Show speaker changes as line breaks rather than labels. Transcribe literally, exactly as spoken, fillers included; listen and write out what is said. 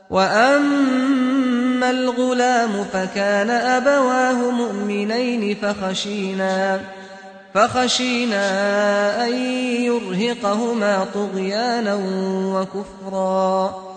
وأما الغلام فكان أبواه مؤمنين فخشينا, فخشينا أن يرهقهما طغيانا وكفرا